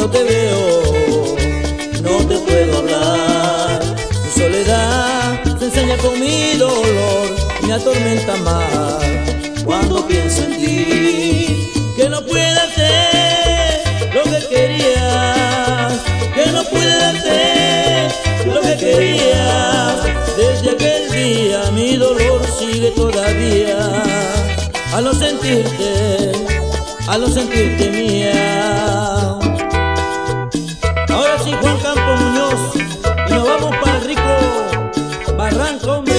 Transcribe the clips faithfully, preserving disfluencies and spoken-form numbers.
Cuando te veo no te puedo hablar. Mi soledad se enseña con mi dolor y me atormenta más cuando pienso en ti. Que no pude darte lo que querías, que no pude darte lo que querías. Desde aquel día mi dolor sigue todavía al no sentirte, al no sentirte mía. Ahora sí, Juan Campos Muñoz, y nos vamos para el rico Barranco, hombre.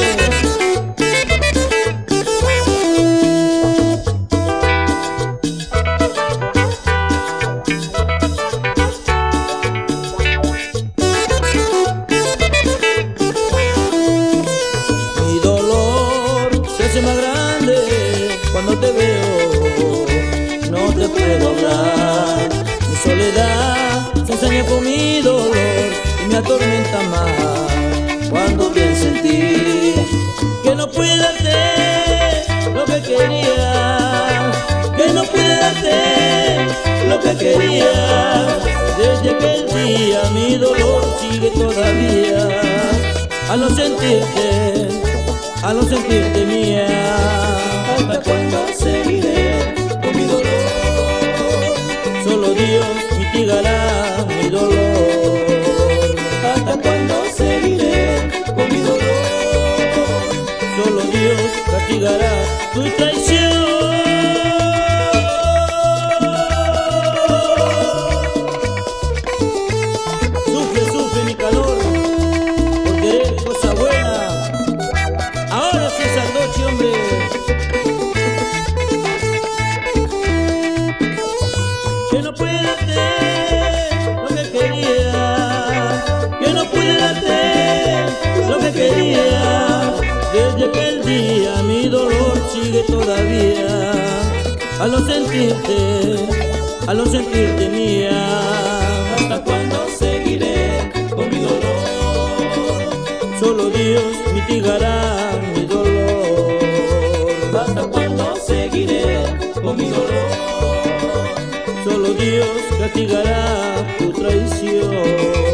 Mi dolor se hace más grande cuando te veo, no te puedo hablar. Mi soledad se ensaña con mi dolor y me atormenta más cuando pienso en ti. Que no pude darte lo que quería, que no pude darte lo que quería. Desde aquel día mi dolor sigue todavía al no sentirte, al no sentirte mía. ¿Hasta cuándo seguiré con mi dolor? Solo Dios mitigará mi dolor. ¿Hasta cuándo seguiré con mi dolor? Solo Dios castigará tu traición. Sufre, sufre mi calor por querer cosa buena. Ahora sí es Sardoche, hombre. Que no pude darte lo que quería, que no pude darte lo que quería. Desde aquel día mi dolor sigue todavía al no sentirte, al no sentirte mía. ¿Hasta cuándo seguiré con mi dolor? Solo Dios mitigará mi dolor. ¿Hasta cuándo seguiré con mi dolor? Solo Dios castigará tu traición.